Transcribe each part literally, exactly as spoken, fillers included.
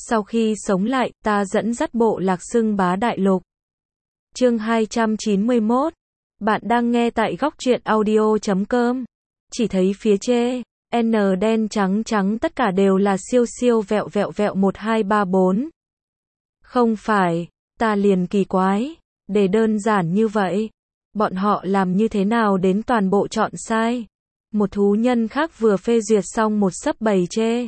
Sau khi sống lại, ta dẫn dắt bộ lạc xưng bá đại lục. Chương hai trăm chín mươi mốt. Bạn đang nghe tại góc truyện audio chấm com. Chỉ thấy phía trên N đen trắng trắng tất cả đều là siêu siêu vẹo vẹo vẹo một hai ba bốn. Không phải, ta liền kỳ quái, để đơn giản như vậy, bọn họ làm như thế nào đến toàn bộ chọn sai. Một thú nhân khác vừa phê duyệt xong một sấp bầy chê.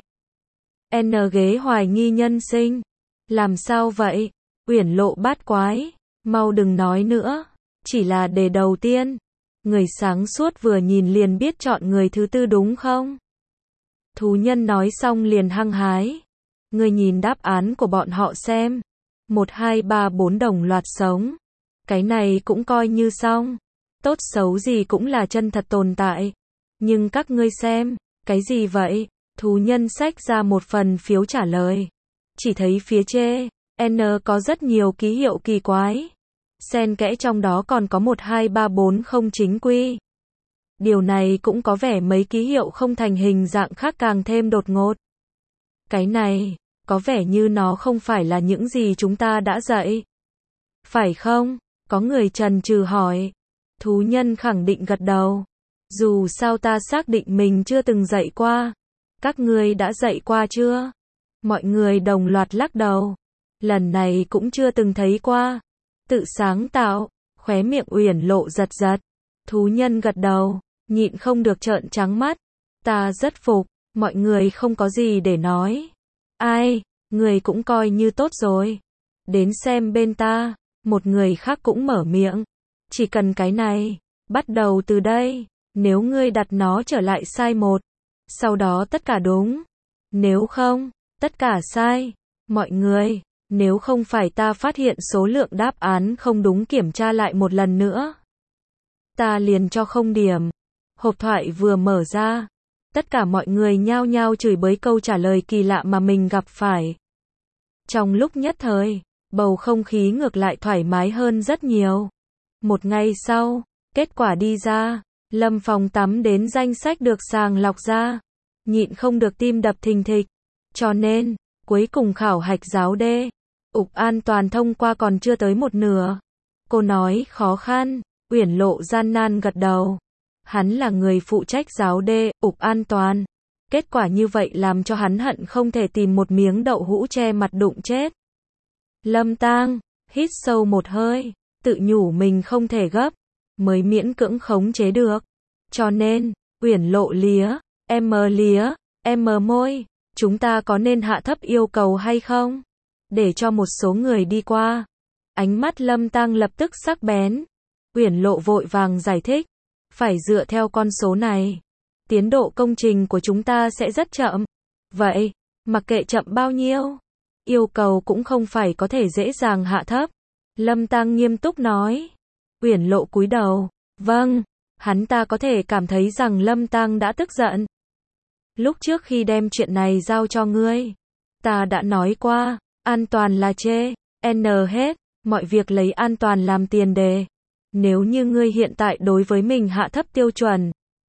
N ghế hoài nghi nhân sinh. Làm sao vậy? Uyển Lộ bát quái. Mau đừng nói nữa. Chỉ là đề đầu tiên. Người sáng suốt vừa nhìn liền biết chọn người thứ tư đúng không? Thú nhân nói xong liền hăng hái. Người nhìn đáp án của bọn họ xem. Một hai ba bốn đồng loạt sống. Cái này cũng coi như xong. Tốt xấu gì cũng là chân thật tồn tại. Nhưng các ngươi xem, cái gì vậy? Thú nhân xách ra một phần phiếu trả lời. Chỉ thấy phía trên N có rất nhiều ký hiệu kỳ quái. Xen kẽ trong đó còn có một hai ba bốn không chính quy. Điều này cũng có vẻ mấy ký hiệu không thành hình dạng khác càng thêm đột ngột. Cái này, có vẻ như nó không phải là những gì chúng ta đã dạy. Phải không? Có người chần chừ hỏi. Thú nhân khẳng định gật đầu. Dù sao ta xác định mình chưa từng dạy qua. Các ngươi đã dạy qua chưa? Mọi người đồng loạt lắc đầu. Lần này cũng chưa từng thấy qua. Tự sáng tạo, khóe miệng Uyển Lộ giật giật. Thú nhân gật đầu, nhịn không được trợn trắng mắt. Ta rất phục, mọi người không có gì để nói. Ai, người cũng coi như tốt rồi. Đến xem bên ta, một người khác cũng mở miệng. Chỉ cần cái này, bắt đầu từ đây, nếu ngươi đặt nó trở lại sai một. Sau đó tất cả đúng. Nếu không, tất cả sai. Mọi người, nếu không phải ta phát hiện số lượng đáp án không đúng kiểm tra lại một lần nữa. Ta liền cho không điểm. Hộp thoại vừa mở ra. Tất cả mọi người nhao nhao chửi bới câu trả lời kỳ lạ mà mình gặp phải. Trong lúc nhất thời, bầu không khí ngược lại thoải mái hơn rất nhiều. Một ngày sau, kết quả đi ra. Lâm phòng tắm đến danh sách được sàng lọc ra. Nhịn không được tim đập thình thịch. Cho nên, cuối cùng khảo hạch giáo D. Ục an toàn thông qua còn chưa tới một nửa. Cô nói khó khăn. Uyển Lộ gian nan gật đầu. Hắn là người phụ trách giáo D. Ục an toàn. Kết quả như vậy làm cho hắn hận không thể tìm một miếng đậu hũ che mặt đụng chết. Lâm Tang, hít sâu một hơi. Tự nhủ mình không thể gấp. Mới miễn cưỡng khống chế được. Cho nên, Uyển Lộ lía, em lía, em môi, chúng ta có nên hạ thấp yêu cầu hay không? Để cho một số người đi qua. Ánh mắt Lâm Tang lập tức sắc bén. Uyển Lộ vội vàng giải thích. Phải dựa theo con số này. Tiến độ công trình của chúng ta sẽ rất chậm. Vậy, mặc kệ chậm bao nhiêu, yêu cầu cũng không phải có thể dễ dàng hạ thấp. Lâm Tang nghiêm túc nói. Uyển Lộ cúi đầu. Vâng, hắn ta có thể cảm thấy rằng Lâm Tang đã tức giận. Lúc trước khi đem chuyện này giao cho ngươi, ta đã nói qua, an toàn là chê, n hết, mọi việc lấy an toàn làm tiền đề. Nếu như ngươi hiện tại đối với mình hạ thấp tiêu chuẩn,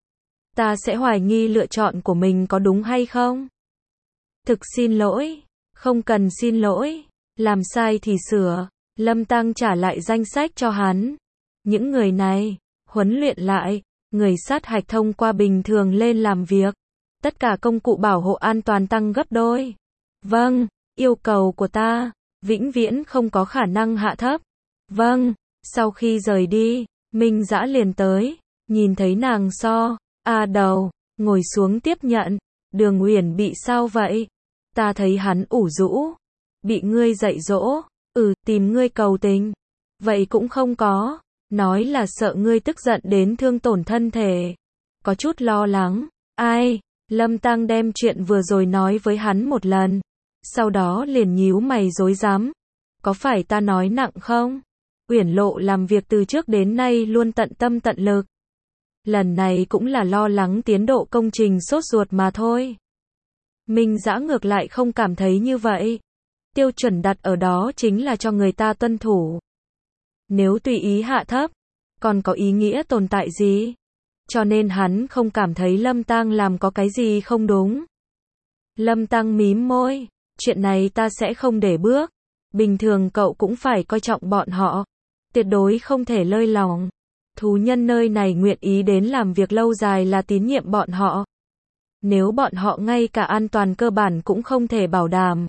ta sẽ hoài nghi lựa chọn của mình có đúng hay không. Thực xin lỗi, không cần xin lỗi, làm sai thì sửa. Lâm Tang trả lại danh sách cho hắn. Những người này, huấn luyện lại, người sát hạch thông qua bình thường lên làm việc. Tất cả công cụ bảo hộ an toàn tăng gấp đôi. Vâng, yêu cầu của ta, vĩnh viễn không có khả năng hạ thấp. Vâng, sau khi rời đi, Minh Dã liền tới, nhìn thấy nàng so, a đầu, ngồi xuống tiếp nhận. Đường Uyển bị sao vậy? Ta thấy hắn ủ rũ. Bị ngươi dạy dỗ, ừ, tìm ngươi cầu tình. Vậy cũng không có. Nói là sợ ngươi tức giận đến thương tổn thân thể. Có chút lo lắng. Ai? Lâm Tang đem chuyện vừa rồi nói với hắn một lần. Sau đó liền nhíu mày rối rắm. Có phải ta nói nặng không? Uyển Lộ làm việc từ trước đến nay luôn tận tâm tận lực. Lần này cũng là lo lắng tiến độ công trình sốt ruột mà thôi. Minh Dã ngược lại không cảm thấy như vậy. Tiêu chuẩn đặt ở đó chính là cho người ta tuân thủ. Nếu tùy ý hạ thấp, còn có ý nghĩa tồn tại gì? Cho nên hắn không cảm thấy Lâm Tang làm có cái gì không đúng. Lâm Tang mím môi, Chuyện này ta sẽ không để bước. Bình thường cậu cũng phải coi trọng bọn họ. Tuyệt đối không thể lơi lỏng. Thú nhân nơi này nguyện ý đến làm việc lâu dài là tín nhiệm bọn họ. Nếu bọn họ ngay cả an toàn cơ bản cũng không thể bảo đảm,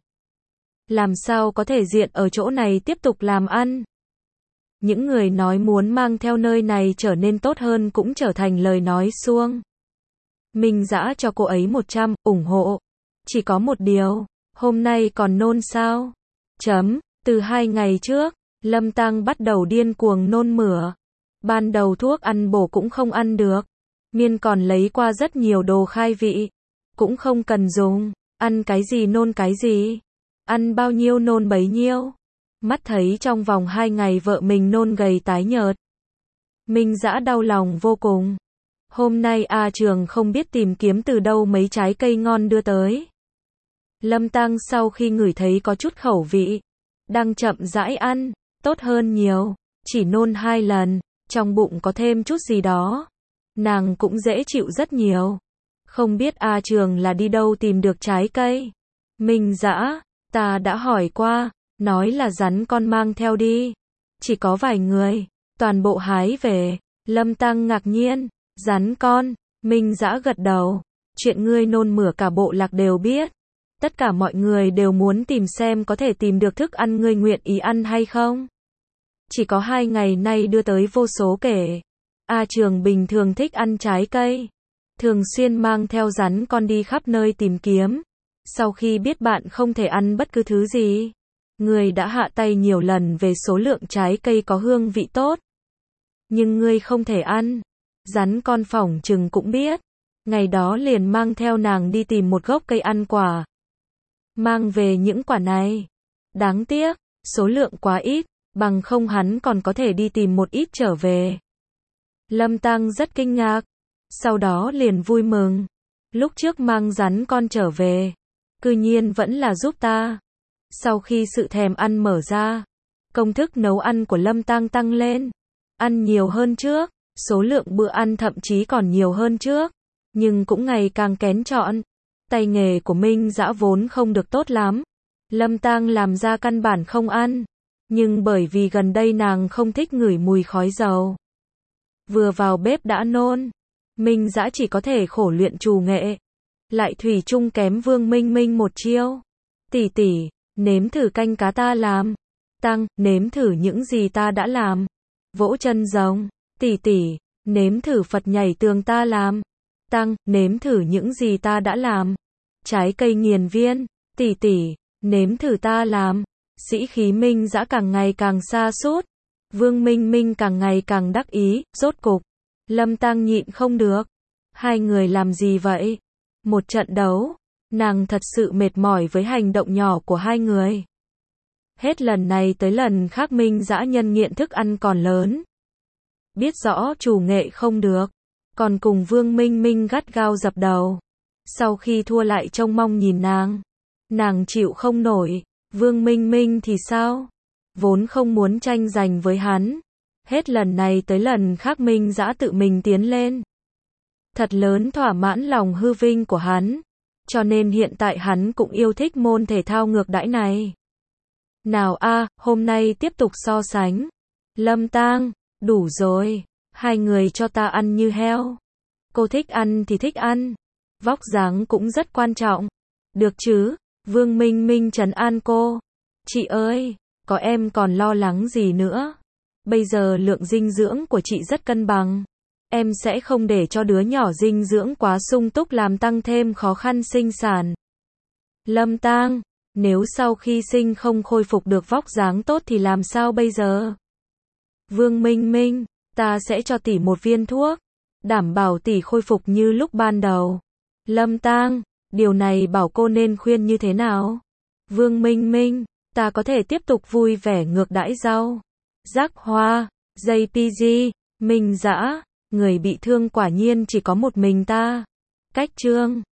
làm sao có thể diện ở chỗ này tiếp tục làm ăn? Những người nói muốn mang theo nơi này trở nên tốt hơn cũng trở thành lời nói suông. Minh Dã cho cô ấy một trăm, ủng hộ. Chỉ có một điều, hôm nay còn nôn sao? Chấm, từ hai ngày trước, Lâm Tăng bắt đầu điên cuồng nôn mửa. Ban đầu thuốc ăn bổ cũng không ăn được. Miên còn lấy qua rất nhiều đồ khai vị. Cũng không cần dùng, ăn cái gì nôn cái gì. Ăn bao nhiêu nôn bấy nhiêu. Mắt thấy trong vòng hai ngày vợ mình nôn gầy tái nhợt. Minh Dã đau lòng vô cùng. Hôm nay A Trường không biết tìm kiếm từ đâu mấy trái cây ngon đưa tới. Lâm Tăng sau khi ngửi thấy có chút khẩu vị, đang chậm rãi ăn, tốt hơn nhiều, chỉ nôn hai lần, trong bụng có thêm chút gì đó. Nàng cũng dễ chịu rất nhiều. Không biết A Trường là đi đâu tìm được trái cây. Minh Dã, ta đã hỏi qua, nói là rắn con mang theo đi. Chỉ có vài người, toàn bộ hái về. Lâm Tăng ngạc nhiên, rắn con, Minh Dã gật đầu. Chuyện ngươi nôn mửa cả bộ lạc đều biết. Tất cả mọi người đều muốn tìm xem có thể tìm được thức ăn ngươi nguyện ý ăn hay không. Chỉ có hai ngày nay đưa tới vô số kể. A Trường bình thường thích ăn trái cây. Thường xuyên mang theo rắn con đi khắp nơi tìm kiếm. Sau khi biết bạn không thể ăn bất cứ thứ gì, ngươi đã hạ tay nhiều lần về số lượng trái cây có hương vị tốt. Nhưng ngươi không thể ăn. Rắn con phỏng chừng cũng biết. Ngày đó liền mang theo nàng đi tìm một gốc cây ăn quả. Mang về những quả này. Đáng tiếc, số lượng quá ít, bằng không hắn còn có thể đi tìm một ít trở về. Lâm Tăng rất kinh ngạc. Sau đó liền vui mừng. Lúc trước mang rắn con trở về, cư nhiên vẫn là giúp ta. Sau khi sự thèm ăn mở ra, công thức nấu ăn của Lâm Tăng tăng lên. Ăn nhiều hơn trước, số lượng bữa ăn thậm chí còn nhiều hơn trước. Nhưng cũng ngày càng kén chọn. Tay nghề của Minh Dã vốn không được tốt lắm. Lâm Tăng làm ra căn bản không ăn. Nhưng bởi vì gần đây nàng không thích ngửi mùi khói dầu. Vừa vào bếp đã nôn. Minh Dã chỉ có thể khổ luyện trù nghệ. Lại thủy chung kém Vương Minh Minh một chiêu. Tỷ tỷ, nếm thử canh cá ta làm. Tăng, nếm thử những gì ta đã làm. Vỗ chân rồng. Tỷ tỷ, nếm thử Phật nhảy tường ta làm. Tăng, nếm thử những gì ta đã làm. Trái cây nghiền viên. Tỷ tỷ, nếm thử ta làm. Sĩ khí Minh Dã càng ngày càng sa sút. Vương Minh Minh càng ngày càng đắc ý. Rốt cục, Lâm Tăng nhịn không được. Hai người làm gì vậy? Một trận đấu. Nàng thật sự mệt mỏi với hành động nhỏ của hai người. Hết lần này tới lần khác Minh Dã nhân nghiện thức ăn còn lớn. Biết rõ chủ nghệ không được. Còn cùng Vương Minh Minh gắt gao dập đầu. Sau khi thua lại trông mong nhìn nàng. Nàng chịu không nổi. Vương Minh Minh thì sao? Vốn không muốn tranh giành với hắn. Hết lần này tới lần khác Minh Dã tự mình tiến lên. Thật lớn thỏa mãn lòng hư vinh của hắn. Cho nên hiện tại hắn cũng yêu thích môn thể thao ngược đãi này. Nào a, hôm nay tiếp tục so sánh. Lâm Tăng, đủ rồi. Hai người cho ta ăn như heo. Cô thích ăn thì thích ăn. Vóc dáng cũng rất quan trọng. Được chứ? Vương Minh Minh trấn an cô. Chị ơi, có em còn lo lắng gì nữa. Bây giờ lượng dinh dưỡng của chị rất cân bằng. Em sẽ không để cho đứa nhỏ dinh dưỡng quá sung túc làm tăng thêm khó khăn sinh sản. Lâm Tăng, nếu sau khi sinh không khôi phục được vóc dáng tốt thì làm sao bây giờ? Vương Minh Minh, ta sẽ cho tỷ một viên thuốc. Đảm bảo tỷ khôi phục như lúc ban đầu. Lâm Tăng, điều này bảo cô nên khuyên như thế nào? Vương Minh Minh, ta có thể tiếp tục vui vẻ ngược đãi rau. Giác Hoa, gi pê giê, Minh Dã, người bị thương quả nhiên chỉ có một mình ta. Cách chương